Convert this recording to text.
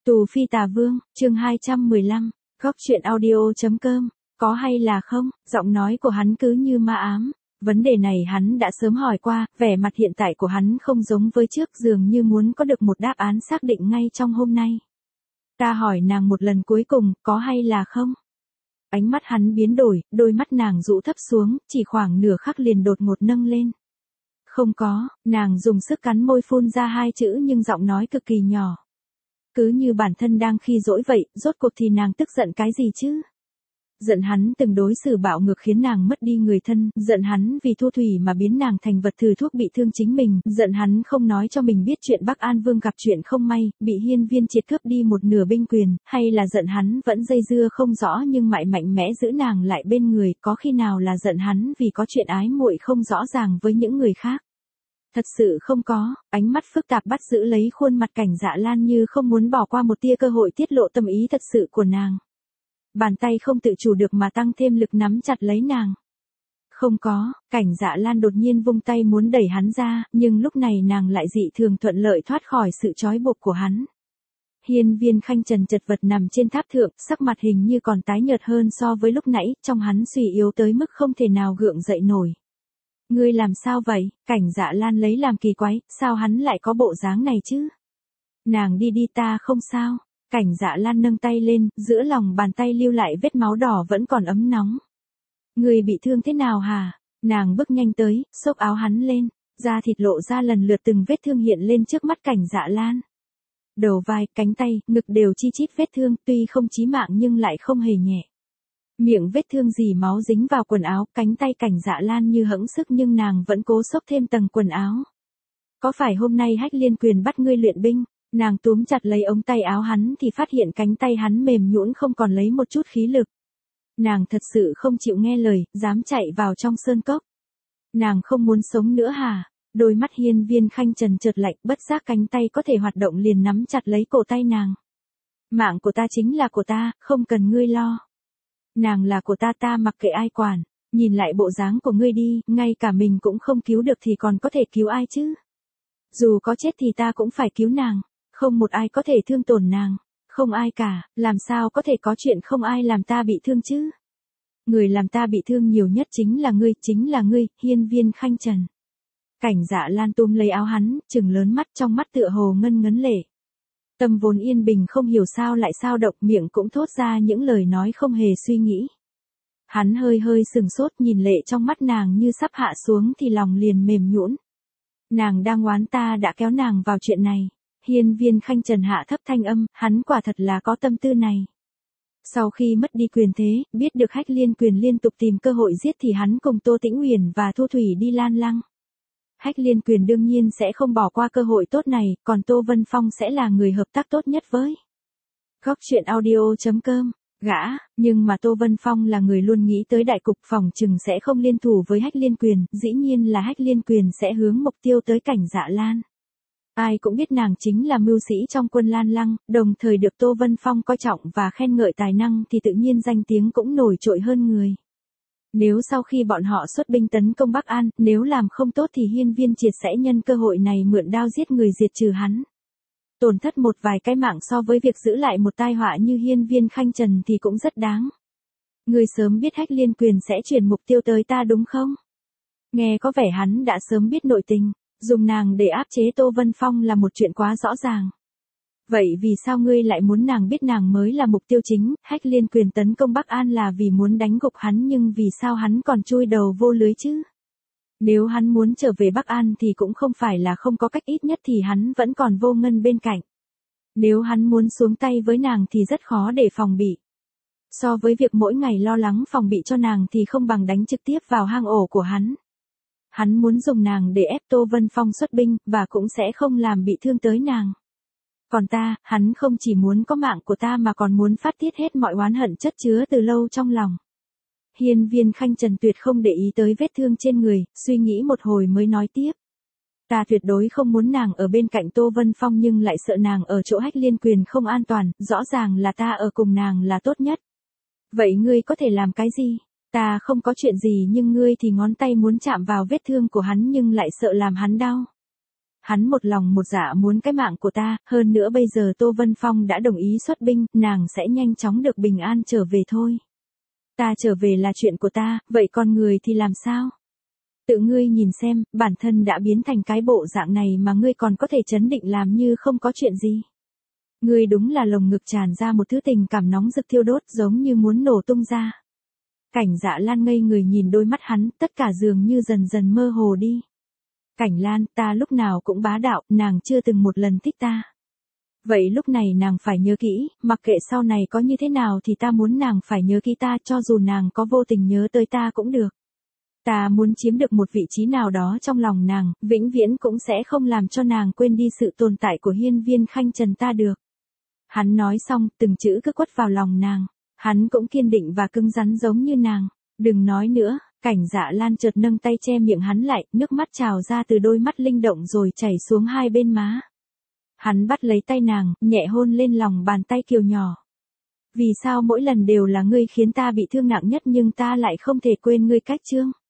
Tù Phi Tà Vương, chương 215, góc truyện audio.com, có hay là không, giọng nói của hắn cứ như ma ám. Vấn đề này hắn đã sớm hỏi qua, vẻ mặt hiện tại của hắn không giống với trước, dường như muốn có được một đáp án xác định ngay trong hôm nay. Ta hỏi nàng một lần cuối cùng, có hay là không? Ánh mắt hắn biến đổi, đôi mắt nàng rũ thấp xuống, chỉ khoảng nửa khắc liền đột ngột nâng lên. Không có, nàng dùng sức cắn môi phun ra hai chữ nhưng giọng nói cực kỳ nhỏ. Cứ như bản thân đang khi dỗi vậy, rốt cuộc thì nàng tức giận cái gì chứ? Giận hắn từng đối xử bạo ngược khiến nàng mất đi người thân, giận hắn vì Thu Thủy mà biến nàng thành vật thử thuốc bị thương chính mình, giận hắn không nói cho mình biết chuyện Bắc An Vương gặp chuyện không may, bị Hiên Viên Triệt cướp đi một nửa binh quyền, hay là giận hắn vẫn dây dưa không rõ nhưng mãi mạnh mẽ giữ nàng lại bên người, có khi nào là giận hắn vì có chuyện ái muội không rõ ràng với những người khác. Thật sự không có, ánh mắt phức tạp bắt giữ lấy khuôn mặt Cảnh Dạ Lan như không muốn bỏ qua một tia cơ hội tiết lộ tâm ý thật sự của nàng. Bàn tay không tự chủ được mà tăng thêm lực nắm chặt lấy nàng. Không có, Cảnh Dạ Lan đột nhiên vung tay muốn đẩy hắn ra, nhưng lúc này nàng lại dị thường thuận lợi thoát khỏi sự trói buộc của hắn. Hiên Viên Khanh Trần chật vật nằm trên tháp thượng, sắc mặt hình như còn tái nhợt hơn so với lúc nãy, trong hắn suy yếu tới mức không thể nào gượng dậy nổi. Ngươi làm sao vậy? Cảnh Dạ Lan lấy làm kỳ quái, sao hắn lại có bộ dáng này chứ? Nàng đi ta không sao. Cảnh Dạ Lan nâng tay lên, giữa lòng bàn tay lưu lại vết máu đỏ vẫn còn ấm nóng. Ngươi bị thương thế nào hả? Nàng bước nhanh tới, xốc áo hắn lên, da thịt lộ ra lần lượt từng vết thương hiện lên trước mắt Cảnh Dạ Lan. Đầu vai, cánh tay, ngực đều chi chít vết thương, tuy không chí mạng nhưng lại không hề nhẹ. Miệng vết thương dì máu dính vào quần áo, cánh tay Cảnh Dạ Lan như hẫng sức nhưng nàng vẫn cố xốc thêm tầng quần áo. Có phải hôm nay Hách Liên Quyền bắt ngươi luyện binh? Nàng túm chặt lấy ống tay áo hắn thì phát hiện cánh tay hắn mềm nhũn không còn lấy một chút khí lực. Nàng thật sự không chịu nghe lời, dám chạy vào trong sơn cốc. Nàng không muốn sống nữa hả? Đôi mắt Hiên Viên Khanh Trần chợt lạnh, bất giác cánh tay có thể hoạt động liền nắm chặt lấy cổ tay nàng. Mạng của ta chính là của ta, không cần ngươi lo. Nàng là của ta mặc kệ ai quản, nhìn lại bộ dáng của ngươi đi, ngay cả mình cũng không cứu được thì còn có thể cứu ai chứ? Dù có chết thì ta cũng phải cứu nàng, không một ai có thể thương tổn nàng, không ai cả, làm sao có thể có chuyện không ai làm ta bị thương chứ? Người làm ta bị thương nhiều nhất chính là ngươi, Hiên Viên Khanh Trần. Cảnh Dạ Lan túm lấy áo hắn, trừng lớn mắt, trong mắt tựa hồ ngân ngấn lệ. Tâm vốn yên bình không hiểu sao lại sao động, miệng cũng thốt ra những lời nói không hề suy nghĩ. Hắn hơi sừng sốt nhìn lệ trong mắt nàng như sắp hạ xuống thì lòng liền mềm nhũn. Nàng đang oán ta đã kéo nàng vào chuyện này. Hiên Viên Khanh Trần hạ thấp thanh âm, hắn quả thật là có tâm tư này. Sau khi mất đi quyền thế, biết được Hách Liên Quyền liên tục tìm cơ hội giết thì hắn cùng Tô Tĩnh Uyển và Thu Thủy đi Lan Lăng. Hách Liên Quyền đương nhiên sẽ không bỏ qua cơ hội tốt này, còn Tô Vân Phong sẽ là người hợp tác tốt nhất với. Góc truyện audio.com, nhưng mà Tô Vân Phong là người luôn nghĩ tới đại cục, phòng chừng sẽ không liên thủ với Hách Liên Quyền, dĩ nhiên là Hách Liên Quyền sẽ hướng mục tiêu tới Cảnh Dạ Lan. Ai cũng biết nàng chính là mưu sĩ trong quân Lan Lăng, đồng thời được Tô Vân Phong coi trọng và khen ngợi tài năng thì tự nhiên danh tiếng cũng nổi trội hơn người. Nếu sau khi bọn họ xuất binh tấn công Bắc An, nếu làm không tốt thì Hiên Viên Triệt sẽ nhân cơ hội này mượn đao giết người diệt trừ hắn. Tổn thất một vài cái mạng so với việc giữ lại một tai họa như Hiên Viên Khanh Trần thì cũng rất đáng. Người sớm biết Hách Liên Quyền sẽ chuyển mục tiêu tới ta đúng không? Nghe có vẻ hắn đã sớm biết nội tình, dùng nàng để áp chế Tô Vân Phong là một chuyện quá rõ ràng. Vậy vì sao ngươi lại muốn nàng biết nàng mới là mục tiêu chính? Hách Liên Quyền tấn công Bắc An là vì muốn đánh gục hắn, nhưng vì sao hắn còn chui đầu vô lưới chứ? Nếu hắn muốn trở về Bắc An thì cũng không phải là không có cách, ít nhất thì hắn vẫn còn Vô Ngân bên cạnh. Nếu hắn muốn xuống tay với nàng thì rất khó để phòng bị. So với việc mỗi ngày lo lắng phòng bị cho nàng thì không bằng đánh trực tiếp vào hang ổ của hắn. Hắn muốn dùng nàng để ép Tô Vân Phong xuất binh, và cũng sẽ không làm bị thương tới nàng. Còn ta, hắn không chỉ muốn có mạng của ta mà còn muốn phát tiết hết mọi oán hận chất chứa từ lâu trong lòng. Hiên Viên Khanh Trần tuyệt không để ý tới vết thương trên người, suy nghĩ một hồi mới nói tiếp. Ta tuyệt đối không muốn nàng ở bên cạnh Tô Vân Phong nhưng lại sợ nàng ở chỗ Hách Liên Quyền không an toàn, rõ ràng là ta ở cùng nàng là tốt nhất. Vậy ngươi có thể làm cái gì? Ta không có chuyện gì nhưng ngươi thì ngón tay muốn chạm vào vết thương của hắn nhưng lại sợ làm hắn đau. Hắn một lòng một dạ muốn cái mạng của ta, hơn nữa bây giờ Tô Vân Phong đã đồng ý xuất binh, nàng sẽ nhanh chóng được bình an trở về thôi. Ta trở về là chuyện của ta, vậy con người thì làm sao? Tự ngươi nhìn xem, bản thân đã biến thành cái bộ dạng này mà ngươi còn có thể trấn định làm như không có chuyện gì. Ngươi đúng là lồng ngực tràn ra một thứ tình cảm nóng rực thiêu đốt giống như muốn nổ tung ra. Cảnh Dạ Lan ngây người nhìn đôi mắt hắn, tất cả dường như dần dần mơ hồ đi. Cảnh Lan, ta lúc nào cũng bá đạo, nàng chưa từng một lần thích ta. Vậy lúc này nàng phải nhớ kỹ, mặc kệ sau này có như thế nào thì ta muốn nàng phải nhớ kỹ ta, cho dù nàng có vô tình nhớ tới ta cũng được. Ta muốn chiếm được một vị trí nào đó trong lòng nàng, vĩnh viễn cũng sẽ không làm cho nàng quên đi sự tồn tại của hiên viên khanh trần ta được. Hắn nói xong, từng chữ cứ quất vào lòng nàng. Hắn cũng kiên định và cứng rắn giống như nàng. Đừng nói nữa, Cảnh Dạ Lan chợt nâng tay che miệng hắn lại, nước mắt trào ra từ đôi mắt linh động rồi chảy xuống hai bên má. Hắn bắt lấy tay nàng, nhẹ hôn lên lòng bàn tay kiều nhỏ. Vì sao mỗi lần đều là ngươi khiến ta bị thương nặng nhất nhưng ta lại không thể quên ngươi Cách Chương?